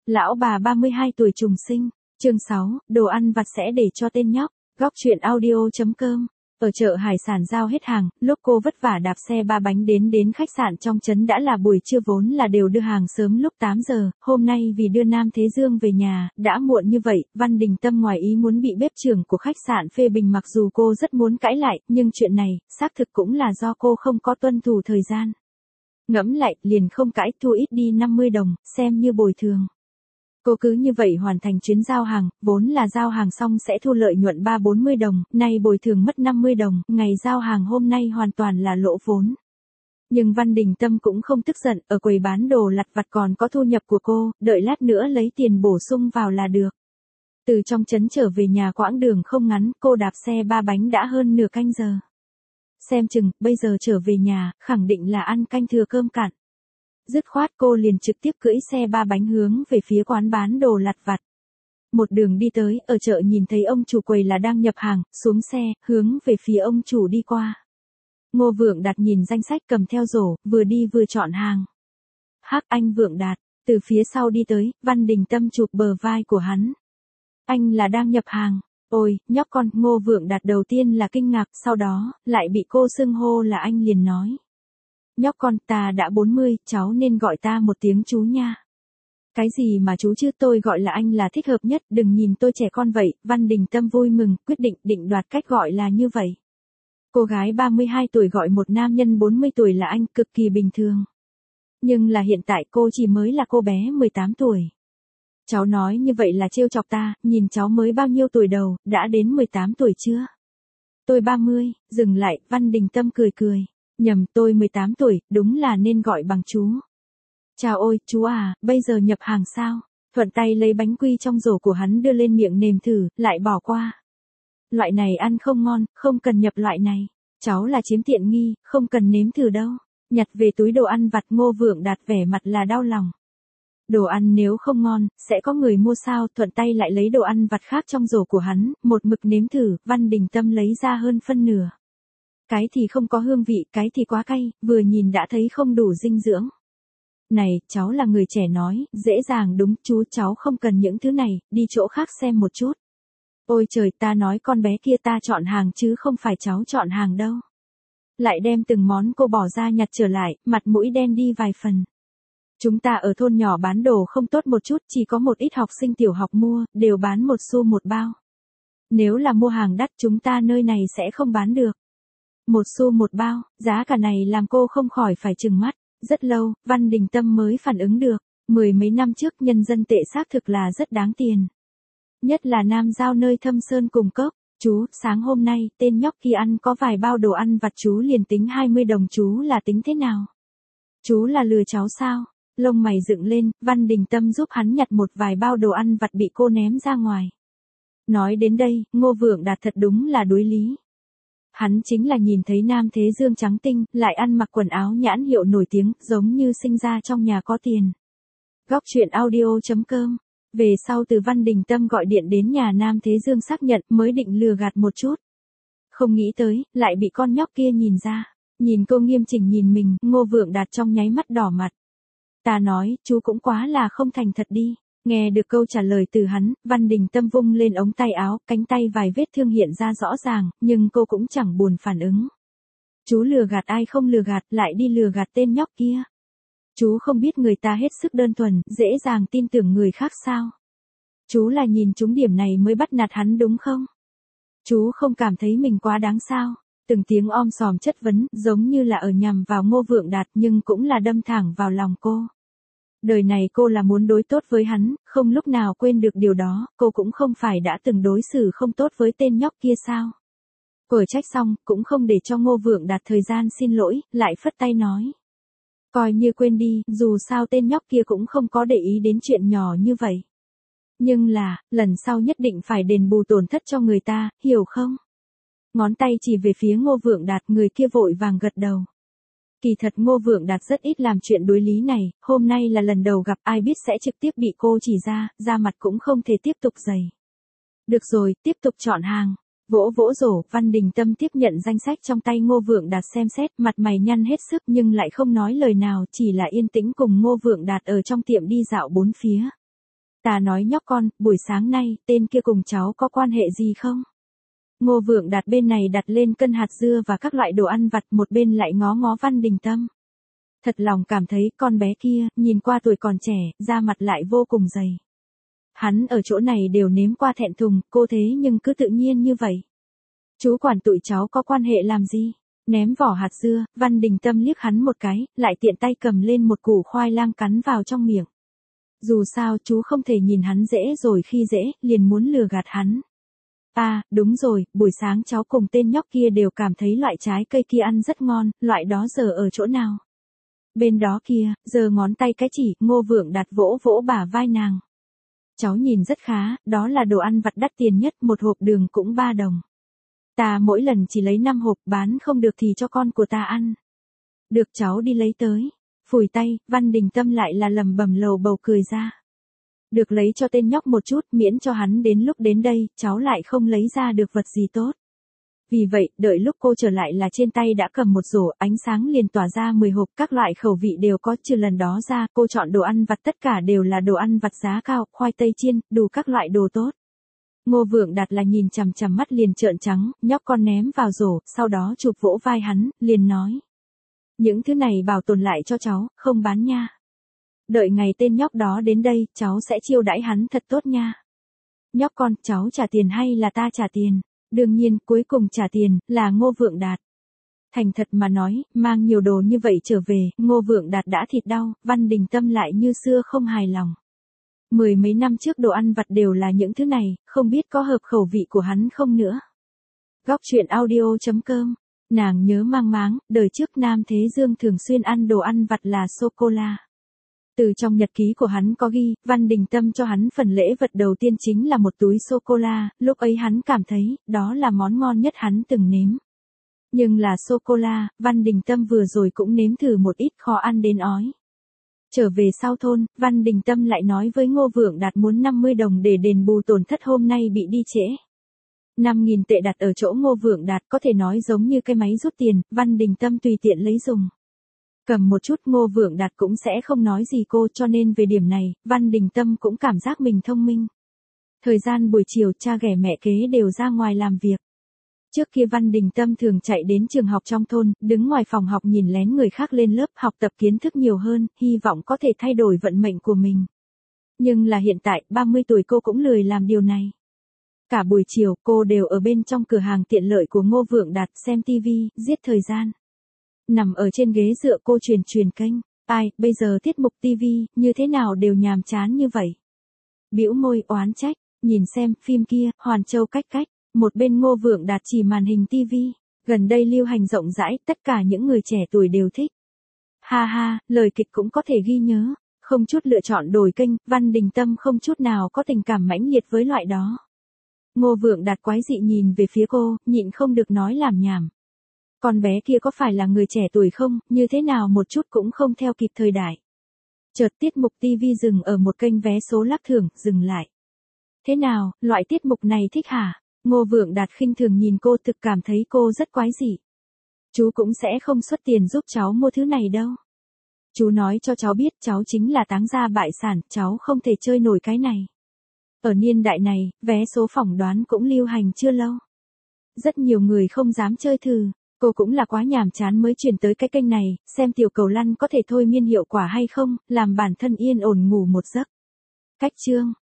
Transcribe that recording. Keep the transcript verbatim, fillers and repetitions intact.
Lão bà ba mươi hai tuổi trùng sinh, chương sáu, đồ ăn vặt sẽ để cho tên nhóc, góc truyện audio chấm com. Ở chợ hải sản giao hết hàng, lúc cô vất vả đạp xe ba bánh đến đến khách sạn trong trấn đã là buổi trưa vốn là đều đưa hàng sớm lúc tám giờ, hôm nay vì đưa Nam Thế Dương về nhà, đã muộn như vậy, Văn Đình Tâm ngoài ý muốn bị bếp trưởng của khách sạn phê bình mặc dù cô rất muốn cãi lại, nhưng chuyện này, xác thực cũng là do cô không có tuân thủ thời gian. Ngẫm lại, liền không cãi, thu ít đi năm mươi đồng, xem như bồi thường. Cô cứ như vậy hoàn thành chuyến giao hàng, vốn là giao hàng xong sẽ thu lợi nhuận ba bốn mươi đồng, nay bồi thường mất năm mươi đồng, ngày giao hàng hôm nay hoàn toàn là lỗ vốn. Nhưng Văn Đình Tâm cũng không tức giận, ở quầy bán đồ lặt vặt còn có thu nhập của cô, đợi lát nữa lấy tiền bổ sung vào là được. Từ trong trấn trở về nhà quãng đường không ngắn, cô đạp xe ba bánh đã hơn nửa canh giờ. Xem chừng, bây giờ trở về nhà, khẳng định là ăn canh thừa cơm cạn. Dứt khoát cô liền trực tiếp cưỡi xe ba bánh hướng về phía quán bán đồ lặt vặt. Một đường đi tới, ở chợ nhìn thấy ông chủ quầy là đang nhập hàng, xuống xe, hướng về phía ông chủ đi qua. Ngô Vượng Đạt nhìn danh sách cầm theo rổ, vừa đi vừa chọn hàng. Hắc anh Vượng Đạt, từ phía sau đi tới, Văn Đình Tâm chụp bờ vai của hắn. Anh là đang nhập hàng. Ôi, nhóc con, Ngô Vượng Đạt đầu tiên là kinh ngạc, sau đó, lại bị cô xưng hô là anh liền nói. Nhóc con, ta đã bốn mươi, cháu nên gọi ta một tiếng chú nha. Cái gì mà chú chứ, tôi gọi là anh là thích hợp nhất, đừng nhìn tôi trẻ con vậy. Văn Đình Tâm vui mừng, quyết định định đoạt cách gọi là như vậy. Cô gái ba mươi hai tuổi gọi một nam nhân bốn mươi tuổi là anh, cực kỳ bình thường. Nhưng là hiện tại cô chỉ mới là cô bé mười tám tuổi. Cháu nói như vậy là trêu chọc ta, nhìn cháu mới bao nhiêu tuổi đầu, đã đến mười tám tuổi chưa? Tôi ba mươi, dừng lại, Văn Đình Tâm cười cười. Nhầm, tôi mười tám tuổi, đúng là nên gọi bằng chú. Chào ôi, chú à, bây giờ nhập hàng sao? Thuận tay lấy bánh quy trong rổ của hắn đưa lên miệng nếm thử, lại bỏ qua. Loại này ăn không ngon, không cần nhập loại này. Cháu là chiếm tiện nghi, không cần nếm thử đâu. Nhặt về túi đồ ăn vặt, Ngô Vượng Đạt vẻ mặt là đau lòng. Đồ ăn nếu không ngon, sẽ có người mua sao? Thuận tay lại lấy đồ ăn vặt khác trong rổ của hắn, một mực nếm thử, Văn Đình Tâm lấy ra hơn phân nửa. Cái thì không có hương vị, cái thì quá cay, vừa nhìn đã thấy không đủ dinh dưỡng. Này, cháu là người trẻ nói, dễ dàng đúng, chú cháu không cần những thứ này, đi chỗ khác xem một chút. Ôi trời, ta nói con bé kia ta chọn hàng chứ không phải cháu chọn hàng đâu. Lại đem từng món cô bỏ ra nhặt trở lại, mặt mũi đen đi vài phần. Chúng ta ở thôn nhỏ bán đồ không tốt một chút, chỉ có một ít học sinh tiểu học mua, đều bán một xu một bao. Nếu là mua hàng đắt chúng ta nơi này sẽ không bán được. Một xu một bao, giá cả này làm cô không khỏi phải trừng mắt. Rất lâu, Văn Đình Tâm mới phản ứng được. Mười mấy năm trước nhân dân tệ xác thực là rất đáng tiền. Nhất là Nam Giao nơi Thâm Sơn cùng cốc. Chú, sáng hôm nay, tên nhóc kia ăn có vài bao đồ ăn vặt chú liền tính hai mươi đồng, chú là tính thế nào? Chú là lừa cháu sao? Lông mày dựng lên, Văn Đình Tâm giúp hắn nhặt một vài bao đồ ăn vặt bị cô ném ra ngoài. Nói đến đây, Ngô Vượng Đạt thật đúng là đối lý. Hắn chính là nhìn thấy Nam Thế Dương trắng tinh, lại ăn mặc quần áo nhãn hiệu nổi tiếng, giống như sinh ra trong nhà có tiền. Góc truyện audio chấm com. Về sau từ Văn Đình Tâm gọi điện đến nhà Nam Thế Dương xác nhận mới định lừa gạt một chút. Không nghĩ tới, lại bị con nhóc kia nhìn ra. Nhìn cô nghiêm chỉnh nhìn mình, Ngô Vượng Đạt trong nháy mắt đỏ mặt. Ta nói, chú cũng quá là không thành thật đi. Nghe được câu trả lời từ hắn, Văn Đình Tâm vung lên ống tay áo, cánh tay vài vết thương hiện ra rõ ràng, nhưng cô cũng chẳng buồn phản ứng. Chú lừa gạt ai không lừa gạt, lại đi lừa gạt tên nhóc kia. Chú không biết người ta hết sức đơn thuần, dễ dàng tin tưởng người khác sao? Chú là nhìn trúng điểm này mới bắt nạt hắn đúng không? Chú không cảm thấy mình quá đáng sao? Từng tiếng om sòm chất vấn, giống như là ở nhằm vào Ngô Vượng Đạt nhưng cũng là đâm thẳng vào lòng cô. Đời này cô là muốn đối tốt với hắn, không lúc nào quên được điều đó, cô cũng không phải đã từng đối xử không tốt với tên nhóc kia sao. Quở trách xong, cũng không để cho Ngô Vượng Đạt thời gian xin lỗi, lại phất tay nói. Coi như quên đi, dù sao tên nhóc kia cũng không có để ý đến chuyện nhỏ như vậy. Nhưng là, lần sau nhất định phải đền bù tổn thất cho người ta, hiểu không? Ngón tay chỉ về phía Ngô Vượng Đạt, người kia vội vàng gật đầu. Kỳ thật Ngô Vượng Đạt rất ít làm chuyện đối lý này, hôm nay là lần đầu gặp, ai biết sẽ trực tiếp bị cô chỉ ra, da mặt cũng không thể tiếp tục dày. Được rồi, tiếp tục chọn hàng. Vỗ vỗ rổ, Văn Đình Tâm tiếp nhận danh sách trong tay Ngô Vượng Đạt xem xét, mặt mày nhăn hết sức nhưng lại không nói lời nào, chỉ là yên tĩnh cùng Ngô Vượng Đạt ở trong tiệm đi dạo bốn phía. Ta nói nhóc con, buổi sáng nay, tên kia cùng cháu có quan hệ gì không? Ngô Vượng Đạt bên này đặt lên cân hạt dưa và các loại đồ ăn vặt, một bên lại ngó ngó Văn Đình Tâm. Thật lòng cảm thấy con bé kia, nhìn qua tuổi còn trẻ, da mặt lại vô cùng dày. Hắn ở chỗ này đều nếm qua thẹn thùng, cô thế nhưng cứ tự nhiên như vậy. Chú quản tụi cháu có quan hệ làm gì? Ném vỏ hạt dưa, Văn Đình Tâm liếc hắn một cái, lại tiện tay cầm lên một củ khoai lang cắn vào trong miệng. Dù sao chú không thể nhìn hắn dễ rồi khi dễ, liền muốn lừa gạt hắn. À, đúng rồi, buổi sáng cháu cùng tên nhóc kia đều cảm thấy loại trái cây kia ăn rất ngon, loại đó giờ ở chỗ nào? Bên đó kia, giờ ngón tay cái chỉ, Ngô Vượng Đạt vỗ vỗ bả vai nàng. Cháu nhìn rất khá, đó là đồ ăn vặt đắt tiền nhất, một hộp đường cũng ba đồng. Ta mỗi lần chỉ lấy năm hộp, bán không được thì cho con của ta ăn. Được, cháu đi lấy tới. Phủi tay, Văn Đình Tâm lại là lầm bầm lầu bầu cười ra. Được, lấy cho tên nhóc một chút, miễn cho hắn đến lúc đến đây, cháu lại không lấy ra được vật gì tốt. Vì vậy, đợi lúc cô trở lại là trên tay đã cầm một rổ, ánh sáng liền tỏa ra mười hộp, các loại khẩu vị đều có, trừ lần đó ra, cô chọn đồ ăn vặt tất cả đều là đồ ăn vặt giá cao, khoai tây chiên, đủ các loại đồ tốt. Ngô Vượng Đạt là nhìn chằm chằm mắt liền trợn trắng, nhóc con ném vào rổ, sau đó chụp vỗ vai hắn, liền nói. Những thứ này bảo tồn lại cho cháu, không bán nha. Đợi ngày tên nhóc đó đến đây, cháu sẽ chiêu đãi hắn thật tốt nha. Nhóc con, cháu trả tiền hay là ta trả tiền? Đương nhiên, cuối cùng trả tiền, là Ngô Vượng Đạt. Thành thật mà nói, mang nhiều đồ như vậy trở về, Ngô Vượng Đạt đã thịt đau, Văn Đình Tâm lại như xưa không hài lòng. Mười mấy năm trước đồ ăn vặt đều là những thứ này, không biết có hợp khẩu vị của hắn không nữa. Góc truyện audio chấm com. Nàng nhớ mang máng, đời trước Nam Thế Dương thường xuyên ăn đồ ăn vặt là sô-cô-la. Từ trong nhật ký của hắn có ghi, Văn Đình Tâm cho hắn phần lễ vật đầu tiên chính là một túi sô-cô-la, lúc ấy hắn cảm thấy, đó là món ngon nhất hắn từng nếm. Nhưng là sô-cô-la, Văn Đình Tâm vừa rồi cũng nếm thử một ít, khó ăn đến ói. Trở về sau thôn, Văn Đình Tâm lại nói với Ngô Vượng Đạt muốn năm mươi đồng để đền bù tổn thất hôm nay bị đi trễ. năm nghìn tệ đặt ở chỗ Ngô Vượng Đạt có thể nói giống như cái máy rút tiền, Văn Đình Tâm tùy tiện lấy dùng. Cầm một chút, Ngô Vượng Đạt cũng sẽ không nói gì cô, cho nên về điểm này, Văn Đình Tâm cũng cảm giác mình thông minh. Thời gian buổi chiều, cha ghẻ mẹ kế đều ra ngoài làm việc. Trước kia Văn Đình Tâm thường chạy đến trường học trong thôn, đứng ngoài phòng học nhìn lén người khác lên lớp học tập kiến thức nhiều hơn, hy vọng có thể thay đổi vận mệnh của mình. Nhưng là hiện tại, ba mươi tuổi cô cũng lười làm điều này. Cả buổi chiều, cô đều ở bên trong cửa hàng tiện lợi của Ngô Vượng Đạt xem tivi, giết thời gian. Nằm ở trên ghế dựa cô truyền truyền kênh. Ai, bây giờ tiết mục tivi, như thế nào đều nhàm chán như vậy. Bĩu môi oán trách, nhìn xem, phim kia, Hoàn Châu cách cách. Một bên Ngô Vượng Đạt chỉ màn hình tivi. Gần đây lưu hành rộng rãi, tất cả những người trẻ tuổi đều thích. Ha ha, lời kịch cũng có thể ghi nhớ. Không chút lựa chọn đổi kênh, Văn Đình Tâm không chút nào có tình cảm mãnh liệt với loại đó. Ngô Vượng Đạt quái dị nhìn về phía cô, nhịn không được nói làm nhảm. Con bé kia có phải là người trẻ tuổi không, như thế nào một chút cũng không theo kịp thời đại. Chợt tiết mục tivi dừng ở một kênh vé số lắc thưởng, dừng lại. Thế nào, loại tiết mục này thích hả? Ngô Vượng Đạt khinh thường nhìn cô, thực cảm thấy cô rất quái dị. Chú cũng sẽ không xuất tiền giúp cháu mua thứ này đâu. Chú nói cho cháu biết cháu chính là táng gia bại sản, cháu không thể chơi nổi cái này. Ở niên đại này, vé số phỏng đoán cũng lưu hành chưa lâu. Rất nhiều người không dám chơi thử. Cô cũng là quá nhàm chán mới chuyển tới cái kênh này, xem tiểu cầu lăn có thể thôi miên hiệu quả hay không, làm bản thân yên ổn ngủ một giấc. Cách chương